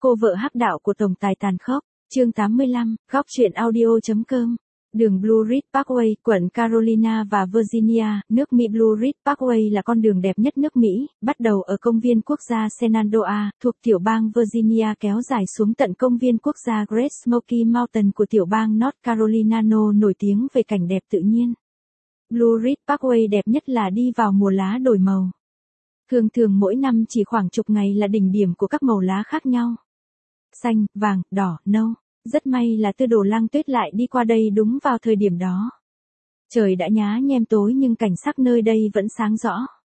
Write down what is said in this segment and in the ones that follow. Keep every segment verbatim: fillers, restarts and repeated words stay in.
Cô vợ hắc đạo của tổng tài tàn khốc, chương tám mươi lăm, góc truyện audio.com. Đường Blue Ridge Parkway, quận Carolina và Virginia, nước Mỹ. Blue Ridge Parkway là con đường đẹp nhất nước Mỹ, bắt đầu ở công viên quốc gia Shenandoah, thuộc tiểu bang Virginia kéo dài xuống tận công viên quốc gia Great Smoky Mountain của tiểu bang North Carolina, nổi tiếng về cảnh đẹp tự nhiên. Blue Ridge Parkway đẹp nhất là đi vào mùa lá đổi màu. Thường thường mỗi năm chỉ khoảng chục ngày là đỉnh điểm của các màu lá khác nhau. Xanh, vàng, đỏ, nâu. Rất may là Tư Đồ Lang Tuyết lại đi qua đây đúng vào thời điểm đó. Trời đã nhá nhem tối nhưng cảnh sắc nơi đây vẫn sáng rõ.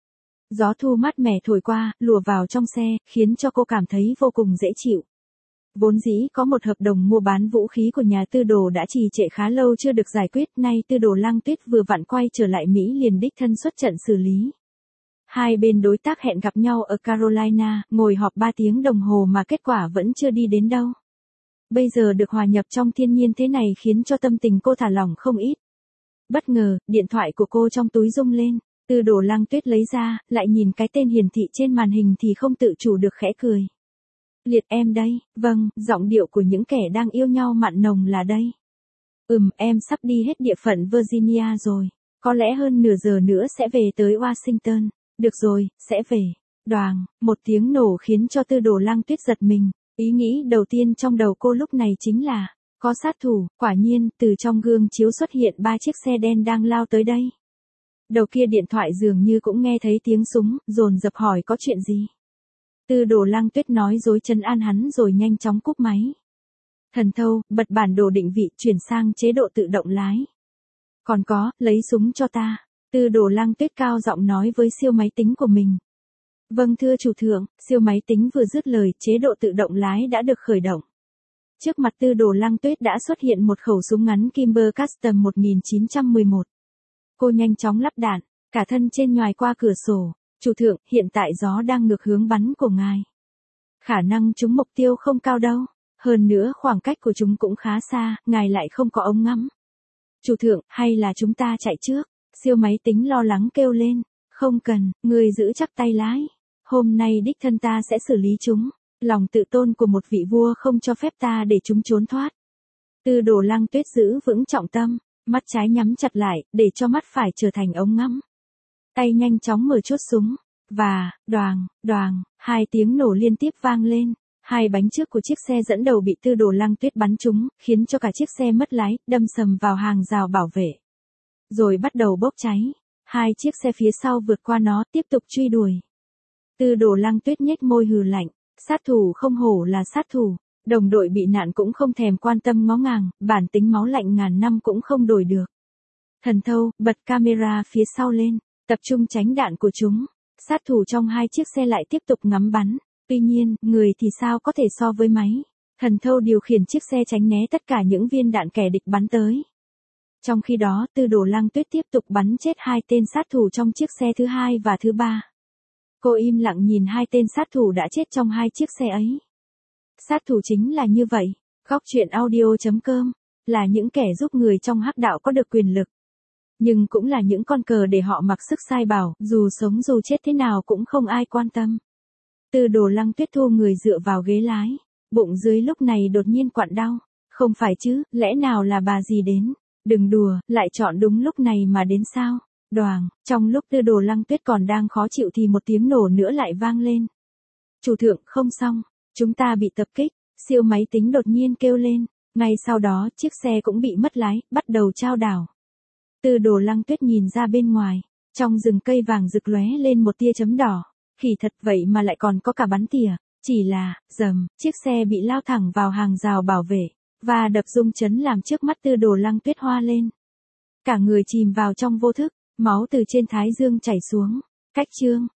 Gió thu mát mẻ thổi qua, lùa vào trong xe, khiến cho cô cảm thấy vô cùng dễ chịu. Vốn dĩ có một hợp đồng mua bán vũ khí của nhà Tư Đồ đã trì trệ khá lâu chưa được giải quyết, nay Tư Đồ Lang Tuyết vừa vặn quay trở lại Mỹ liền đích thân xuất trận xử lý. Hai bên đối tác hẹn gặp nhau ở Carolina, ngồi họp ba tiếng đồng hồ mà kết quả vẫn chưa đi đến đâu. Bây giờ được hòa nhập trong thiên nhiên thế này khiến cho tâm tình cô thả lỏng không ít. Bất ngờ, điện thoại của cô trong túi rung lên, Tư Đồ Lang Tuyết lấy ra, lại nhìn cái tên hiển thị trên màn hình thì không tự chủ được khẽ cười. Liệt em đây, vâng, giọng điệu của những kẻ đang yêu nhau mặn nồng là đây. Ừm, em sắp đi hết địa phận Virginia rồi, có lẽ hơn nửa giờ nữa sẽ về tới Washington. Được rồi, sẽ về. Đoàng, một tiếng nổ khiến cho Tư Đồ Lang Tuyết giật mình. Ý nghĩ đầu tiên trong đầu cô lúc này chính là, có sát thủ. Quả nhiên, từ trong gương chiếu xuất hiện ba chiếc xe đen đang lao tới đây. Đầu kia điện thoại dường như cũng nghe thấy tiếng súng, dồn dập hỏi có chuyện gì. Tư Đồ Lang Tuyết nói dối trấn an hắn rồi nhanh chóng cúp máy. Thần thâu, bật bản đồ định vị, chuyển sang chế độ tự động lái. Còn có, lấy súng cho ta. Tư Đồ Lang Tuyết cao giọng nói với siêu máy tính của mình. Vâng thưa chủ thượng, siêu máy tính vừa dứt lời, chế độ tự động lái đã được khởi động. Trước mặt Tư Đồ Lang Tuyết đã xuất hiện một khẩu súng ngắn Kimber Custom một nghìn chín trăm mười một. Cô nhanh chóng lắp đạn, cả thân trên nhoài qua cửa sổ. Chủ thượng, hiện tại gió đang ngược hướng bắn của ngài. Khả năng trúng mục tiêu không cao đâu. Hơn nữa khoảng cách của chúng cũng khá xa, ngài lại không có ống ngắm. Chủ thượng, hay là chúng ta chạy trước? Siêu máy tính lo lắng kêu lên. Không cần, người giữ chắc tay lái. Hôm nay đích thân ta sẽ xử lý chúng. Lòng tự tôn của một vị vua không cho phép ta để chúng trốn thoát. Tư Đồ Lang Tuyết giữ vững trọng tâm, mắt trái nhắm chặt lại, để cho mắt phải trở thành ống ngắm. Tay nhanh chóng mở chốt súng. Và, đoàng, đoàng, hai tiếng nổ liên tiếp vang lên. Hai bánh trước của chiếc xe dẫn đầu bị Tư Đồ Lang Tuyết bắn trúng, khiến cho cả chiếc xe mất lái, đâm sầm vào hàng rào bảo vệ. Rồi bắt đầu bốc cháy. Hai chiếc xe phía sau vượt qua nó, tiếp tục truy đuổi. Tư Đồ Lang Tuyết nhếch môi hừ lạnh. Sát thủ không hổ là sát thủ. Đồng đội bị nạn cũng không thèm quan tâm ngó ngàng, bản tính máu lạnh ngàn năm cũng không đổi được. Thần thâu, bật camera phía sau lên, tập trung tránh đạn của chúng. Sát thủ trong hai chiếc xe lại tiếp tục ngắm bắn. Tuy nhiên, người thì sao có thể so với máy. Thần thâu điều khiển chiếc xe tránh né tất cả những viên đạn kẻ địch bắn tới. Trong khi đó, Tư Đồ Lang Tuyết tiếp tục bắn chết hai tên sát thủ trong chiếc xe thứ hai và thứ ba. Cô im lặng nhìn hai tên sát thủ đã chết trong hai chiếc xe ấy. Sát thủ chính là như vậy. Góc truyện audio.com là những kẻ giúp người trong hắc đạo có được quyền lực. Nhưng cũng là những con cờ để họ mặc sức sai bảo, dù sống dù chết thế nào cũng không ai quan tâm. Tư Đồ Lang Tuyết thu người dựa vào ghế lái. Bụng dưới lúc này đột nhiên quặn đau. Không phải chứ, lẽ nào là bà gì đến? Đừng đùa, lại chọn đúng lúc này mà đến sao? Đoàng, trong lúc Tư Đồ Lang Tuyết còn đang khó chịu thì một tiếng nổ nữa lại vang lên. Chủ thượng, không xong, chúng ta bị tập kích, siêu máy tính đột nhiên kêu lên. Ngay sau đó, chiếc xe cũng bị mất lái, bắt đầu chao đảo. Tư Đồ Lang Tuyết nhìn ra bên ngoài, trong rừng cây vàng rực lóe lên một tia chấm đỏ. Khỉ thật vậy mà lại còn có cả bắn tỉa, chỉ là, rầm, chiếc xe bị lao thẳng vào hàng rào bảo vệ. Và đập rung chấn làm trước mắt Tư Đồ Lang Tuyết hoa lên. Cả người chìm vào trong vô thức, máu từ trên thái dương chảy xuống. Cách chương.